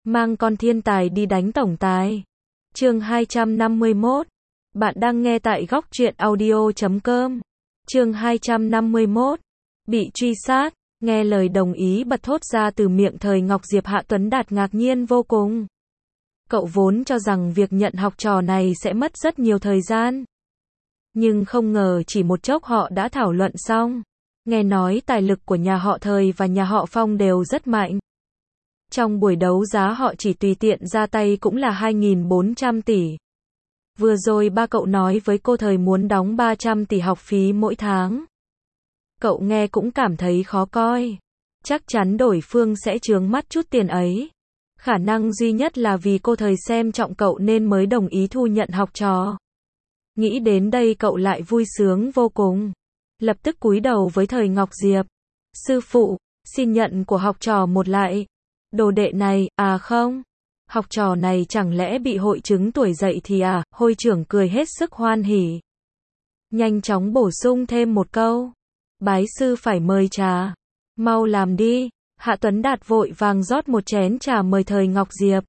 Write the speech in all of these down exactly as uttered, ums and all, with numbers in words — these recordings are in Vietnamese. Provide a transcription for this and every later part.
Mang con thiên tài đi đánh tổng tài. Chương hai trăm năm mươi mốt. Bạn đang nghe tại góc truyện audio chấm com. Chương hai trăm năm mươi mốt. Bị truy sát, nghe lời đồng ý bật thốt ra từ miệng Thời Ngọc Diệp, Hạ Tuấn Đạt ngạc nhiên vô cùng. Cậu vốn cho rằng việc nhận học trò này sẽ mất rất nhiều thời gian. Nhưng không ngờ chỉ một chốc họ đã thảo luận xong. Nghe nói tài lực của nhà họ Thời và nhà họ Phong đều rất mạnh. Trong buổi đấu giá họ chỉ tùy tiện ra tay cũng là hai nghìn bốn trăm tỷ. Vừa rồi ba cậu nói với cô Thời muốn đóng ba trăm tỷ học phí mỗi tháng. Cậu nghe cũng cảm thấy khó coi. Chắc chắn đối phương sẽ chướng mắt chút tiền ấy. Khả năng duy nhất là vì cô Thời xem trọng cậu nên mới đồng ý thu nhận học trò. Nghĩ đến đây cậu lại vui sướng vô cùng. Lập tức cúi đầu với Thời Ngọc Diệp. Sư phụ, xin nhận của học trò một lại. Đồ đệ này, à không. Học trò này chẳng lẽ bị hội chứng tuổi dậy thì à, hội trưởng cười hết sức hoan hỉ. Nhanh chóng bổ sung thêm một câu. Bái sư phải mời trà. Mau làm đi. Hạ Tuấn Đạt vội vàng rót một chén trà mời Thời Ngọc Diệp.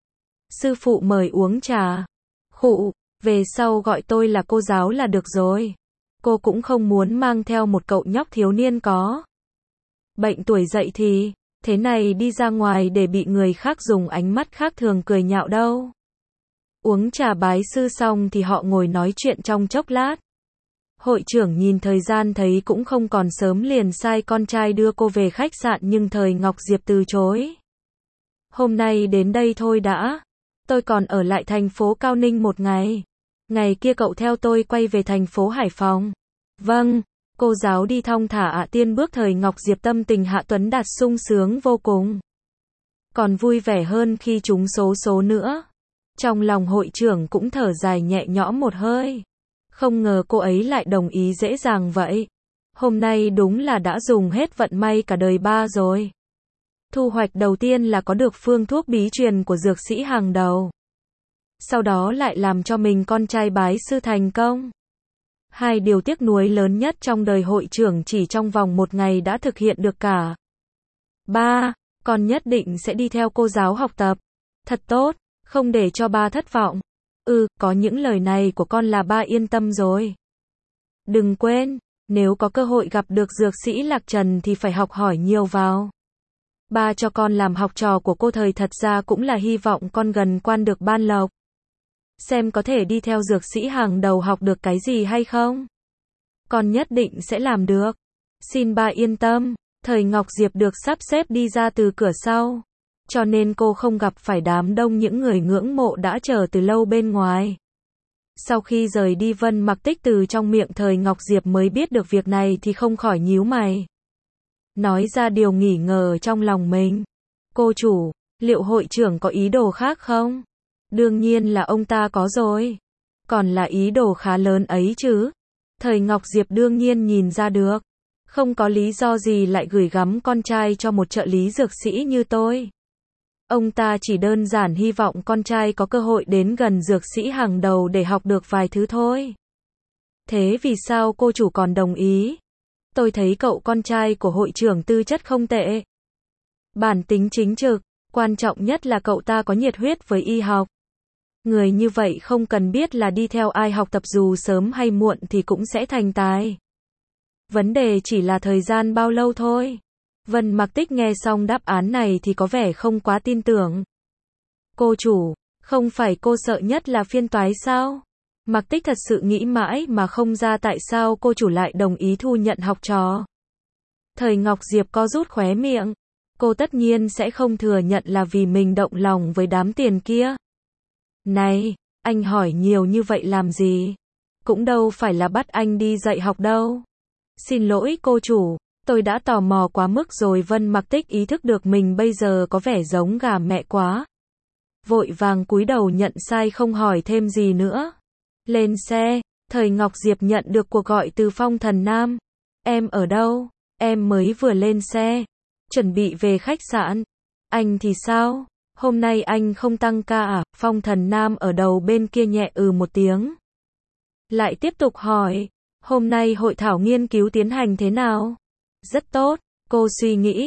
Sư phụ mời uống trà. Khụ, về sau gọi tôi là cô giáo là được rồi. Cô cũng không muốn mang theo một cậu nhóc thiếu niên có bệnh tuổi dậy thì, thế này đi ra ngoài để bị người khác dùng ánh mắt khác thường cười nhạo đâu. Uống trà bái sư xong thì họ ngồi nói chuyện trong chốc lát. Hội trưởng nhìn thời gian thấy cũng không còn sớm liền sai con trai đưa cô về khách sạn nhưng Thời Ngọc Diệp từ chối. Hôm nay đến đây thôi đã. Tôi còn ở lại thành phố Cao Ninh một ngày. Ngày kia cậu theo tôi quay về thành phố Hải Phòng. Vâng, cô giáo đi thong thả ạ. Tiên bước. Thời Ngọc Diệp tâm tình Hạ Tuấn Đạt sung sướng vô cùng. Còn vui vẻ hơn khi trúng số số nữa. Trong lòng hội trưởng cũng thở dài nhẹ nhõm một hơi. Không ngờ cô ấy lại đồng ý dễ dàng vậy. Hôm nay đúng là đã dùng hết vận may cả đời ba rồi. Thu hoạch đầu tiên là có được phương thuốc bí truyền của dược sĩ hàng đầu. Sau đó lại làm cho mình con trai bái sư thành công. Hai điều tiếc nuối lớn nhất trong đời hội trưởng chỉ trong vòng một ngày đã thực hiện được cả. Ba, con nhất định sẽ đi theo cô giáo học tập. Thật tốt, không để cho ba thất vọng. Ừ, có những lời này của con là ba yên tâm rồi. Đừng quên, nếu có cơ hội gặp được dược sĩ Lạc Trần thì phải học hỏi nhiều vào. Ba cho con làm học trò của cô Thời thật ra cũng là hy vọng con gần quan được ban lộc. Xem có thể đi theo dược sĩ hàng đầu học được cái gì hay không. Con nhất định sẽ làm được. Xin ba yên tâm. Thời Ngọc Diệp được sắp xếp đi ra từ cửa sau. Cho nên cô không gặp phải đám đông những người ngưỡng mộ đã chờ từ lâu bên ngoài. Sau khi rời đi Vân Mặc Tích từ trong miệng Thời Ngọc Diệp mới biết được việc này thì không khỏi nhíu mày. Nói ra điều nghỉ ngờ trong lòng mình. Cô chủ, liệu hội trưởng có ý đồ khác không? Đương nhiên là ông ta có rồi. Còn là ý đồ khá lớn ấy chứ. Thời Ngọc Diệp đương nhiên nhìn ra được. Không có lý do gì lại gửi gắm con trai cho một trợ lý dược sĩ như tôi. Ông ta chỉ đơn giản hy vọng con trai có cơ hội đến gần dược sĩ hàng đầu để học được vài thứ thôi. Thế vì sao cô chủ còn đồng ý? Tôi thấy cậu con trai của hội trưởng tư chất không tệ. Bản tính chính trực, quan trọng nhất là cậu ta có nhiệt huyết với y học. Người như vậy không cần biết là đi theo ai học tập dù sớm hay muộn thì cũng sẽ thành tài. Vấn đề chỉ là thời gian bao lâu thôi. Vân Mặc Tích nghe xong đáp án này thì có vẻ không quá tin tưởng. Cô chủ, không phải cô sợ nhất là phiên toái sao? Mặc Tích thật sự nghĩ mãi mà không ra tại sao cô chủ lại đồng ý thu nhận học trò. Thời Ngọc Diệp co rút khóe miệng. Cô tất nhiên sẽ không thừa nhận là vì mình động lòng với đám tiền kia. Này, anh hỏi nhiều như vậy làm gì? Cũng đâu phải là bắt anh đi dạy học đâu. Xin lỗi cô chủ, tôi đã tò mò quá mức rồi. Vân Mặc Tích ý thức được mình bây giờ có vẻ giống gà mẹ quá. Vội vàng cúi đầu nhận sai không hỏi thêm gì nữa. Lên xe, Thời Ngọc Diệp nhận được cuộc gọi từ Phong Thần Nam. Em ở đâu? Em mới vừa lên xe. Chuẩn bị về khách sạn. Anh thì sao? Hôm nay anh không tăng ca à? Phong Thần Nam ở đầu bên kia nhẹ ừ một tiếng. Lại tiếp tục hỏi. Hôm nay hội thảo nghiên cứu tiến hành thế nào? Rất tốt, cô suy nghĩ.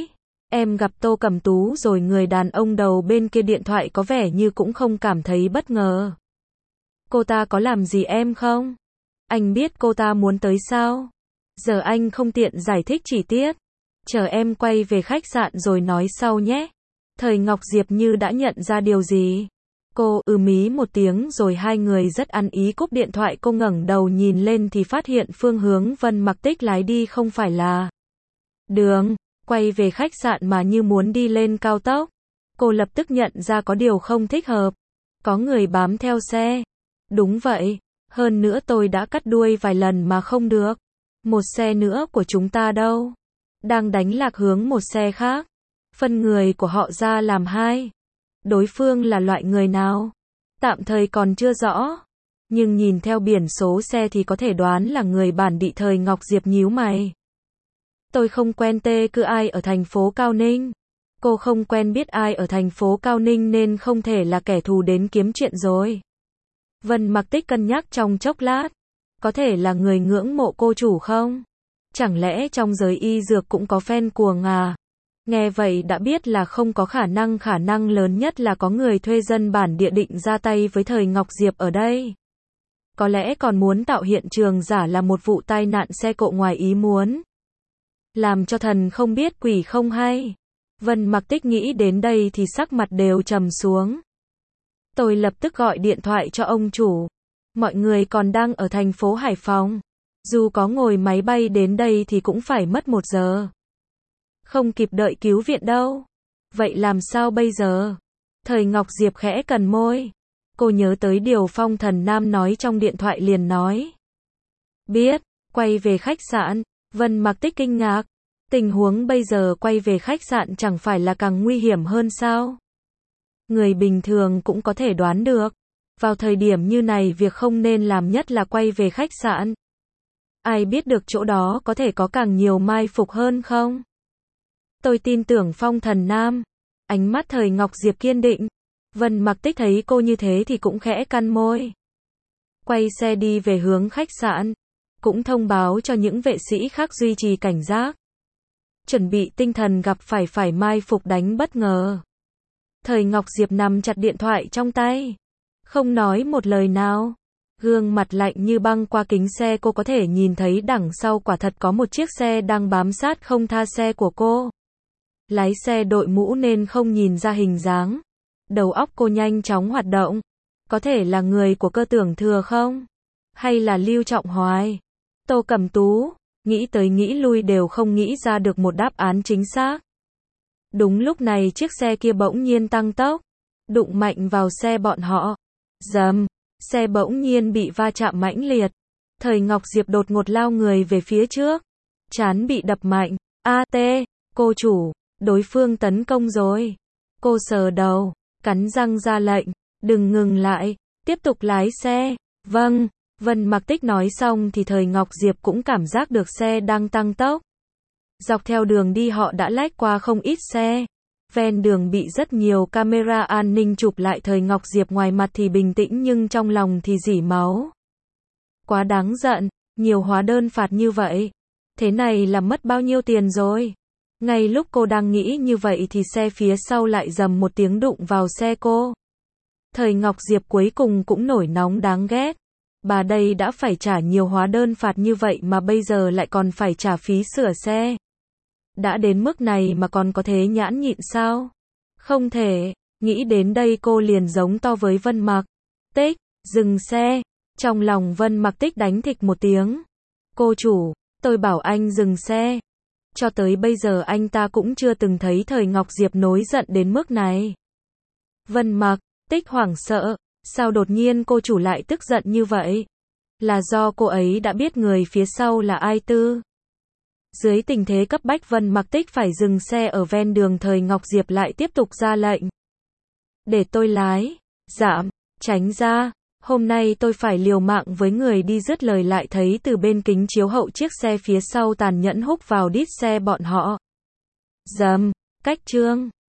Em gặp Tô Cẩm Tú rồi. Người đàn ông đầu bên kia điện thoại có vẻ như cũng không cảm thấy bất ngờ. Cô ta có làm gì em không? Anh biết cô ta muốn tới sao? Giờ anh không tiện giải thích chi tiết. Chờ em quay về khách sạn rồi nói sau nhé. Thời Ngọc Diệp như đã nhận ra điều gì. Cô ừ mí một tiếng rồi hai người rất ăn ý cúp điện thoại. Cô ngẩng đầu nhìn lên thì phát hiện phương hướng Vân Mặc Tích lái đi không phải là đường quay về khách sạn mà như muốn đi lên cao tốc. Cô lập tức nhận ra có điều không thích hợp. Có người bám theo xe. Đúng vậy. Hơn nữa tôi đã cắt đuôi vài lần mà không được. Một xe nữa của chúng ta đâu? Đang đánh lạc hướng một xe khác. Phân người của họ ra làm hai. Đối phương là loại người nào? Tạm thời còn chưa rõ. Nhưng nhìn theo biển số xe thì có thể đoán là người bản địa. Thời Ngọc Diệp nhíu mày. Tôi không quen tê cứ ai ở thành phố Cao Ninh. Cô không quen biết ai ở thành phố Cao Ninh nên không thể là kẻ thù đến kiếm chuyện rồi. Vân Mặc Tích cân nhắc trong chốc lát. Có thể là người ngưỡng mộ cô chủ không? Chẳng lẽ trong giới y dược cũng có fan cuồng à? Nghe vậy đã biết là không có khả năng. Khả năng lớn nhất là có người thuê dân bản địa định ra tay với Thời Ngọc Diệp ở đây. Có lẽ còn muốn tạo hiện trường giả là một vụ tai nạn xe cộ ngoài ý muốn. Làm cho thần không biết quỷ không hay. Vân Mặc Tích nghĩ đến đây thì sắc mặt đều trầm xuống. Tôi lập tức gọi điện thoại cho ông chủ. Mọi người còn đang ở thành phố Hải Phòng. Dù có ngồi máy bay đến đây thì cũng phải mất một giờ. Không kịp đợi cứu viện đâu. Vậy làm sao bây giờ? Thời Ngọc Diệp khẽ cằn môi. Cô nhớ tới điều Phong Thần Nam nói trong điện thoại liền nói. Biết, quay về khách sạn. Vân Mặc Tích kinh ngạc. Tình huống bây giờ quay về khách sạn chẳng phải là càng nguy hiểm hơn sao? Người bình thường cũng có thể đoán được. Vào thời điểm như này việc không nên làm nhất là quay về khách sạn. Ai biết được chỗ đó có thể có càng nhiều mai phục hơn không? Tôi tin tưởng Phong Thần Nam. Ánh mắt Thời Ngọc Diệp kiên định. Vân Mặc Tích thấy cô như thế thì cũng khẽ cắn môi. Quay xe đi về hướng khách sạn. Cũng thông báo cho những vệ sĩ khác duy trì cảnh giác. Chuẩn bị tinh thần gặp phải phải mai phục đánh bất ngờ. Thời Ngọc Diệp nắm chặt điện thoại trong tay. Không nói một lời nào. Gương mặt lạnh như băng. Qua kính xe cô có thể nhìn thấy đằng sau quả thật có một chiếc xe đang bám sát không tha xe của cô. Lái xe đội mũ nên không nhìn ra hình dáng. Đầu óc cô nhanh chóng hoạt động. Có thể là người của Cơ Tưởng Thừa không? Hay là Lưu Trọng Hoài? Tô Cẩm Tú? Nghĩ tới nghĩ lui đều không nghĩ ra được một đáp án chính xác. Đúng lúc này chiếc xe kia bỗng nhiên tăng tốc. Đụng mạnh vào xe bọn họ. Dầm. Xe bỗng nhiên bị va chạm mãnh liệt. Thời Ngọc Diệp đột ngột lao người về phía trước. Trán bị đập mạnh. A tê, cô chủ, đối phương tấn công rồi. Cô sờ đầu, cắn răng ra lệnh. Đừng ngừng lại, tiếp tục lái xe. Vâng. Vân Mặc Tích nói xong thì Thời Ngọc Diệp cũng cảm giác được xe đang tăng tốc. Dọc theo đường đi họ đã lách qua không ít xe. Ven đường bị rất nhiều camera an ninh chụp lại. Thời Ngọc Diệp ngoài mặt thì bình tĩnh nhưng trong lòng thì rỉ máu. Quá đáng giận, nhiều hóa đơn phạt như vậy. Thế này là mất bao nhiêu tiền rồi? Ngay lúc cô đang nghĩ như vậy thì xe phía sau lại rầm một tiếng đụng vào xe cô. Thời Ngọc Diệp cuối cùng cũng nổi nóng đáng ghét. Bà đây đã phải trả nhiều hóa đơn phạt như vậy mà bây giờ lại còn phải trả phí sửa xe. Đã đến mức này mà còn có thế nhãn nhịn sao? Không thể. Nghĩ đến đây cô liền giống to với Vân Mặc Tích, dừng xe. Trong lòng Vân Mặc Tích đánh thịch một tiếng. Cô chủ, tôi bảo anh dừng xe. Cho tới bây giờ anh ta cũng chưa từng thấy Thời Ngọc Diệp nổi giận đến mức này. Vân Mặc Tích hoảng sợ. Sao đột nhiên cô chủ lại tức giận như vậy? Là do cô ấy đã biết người phía sau là ai tư? Dưới tình thế cấp bách Vân Mặc Tích phải dừng xe ở ven đường. Thời Ngọc Diệp lại tiếp tục ra lệnh. Để tôi lái. Giảm, tránh ra. Hôm nay tôi phải liều mạng với người đi. Dứt lời lại thấy từ bên kính chiếu hậu chiếc xe phía sau tàn nhẫn húc vào đít xe bọn họ. Dầm, cách trương.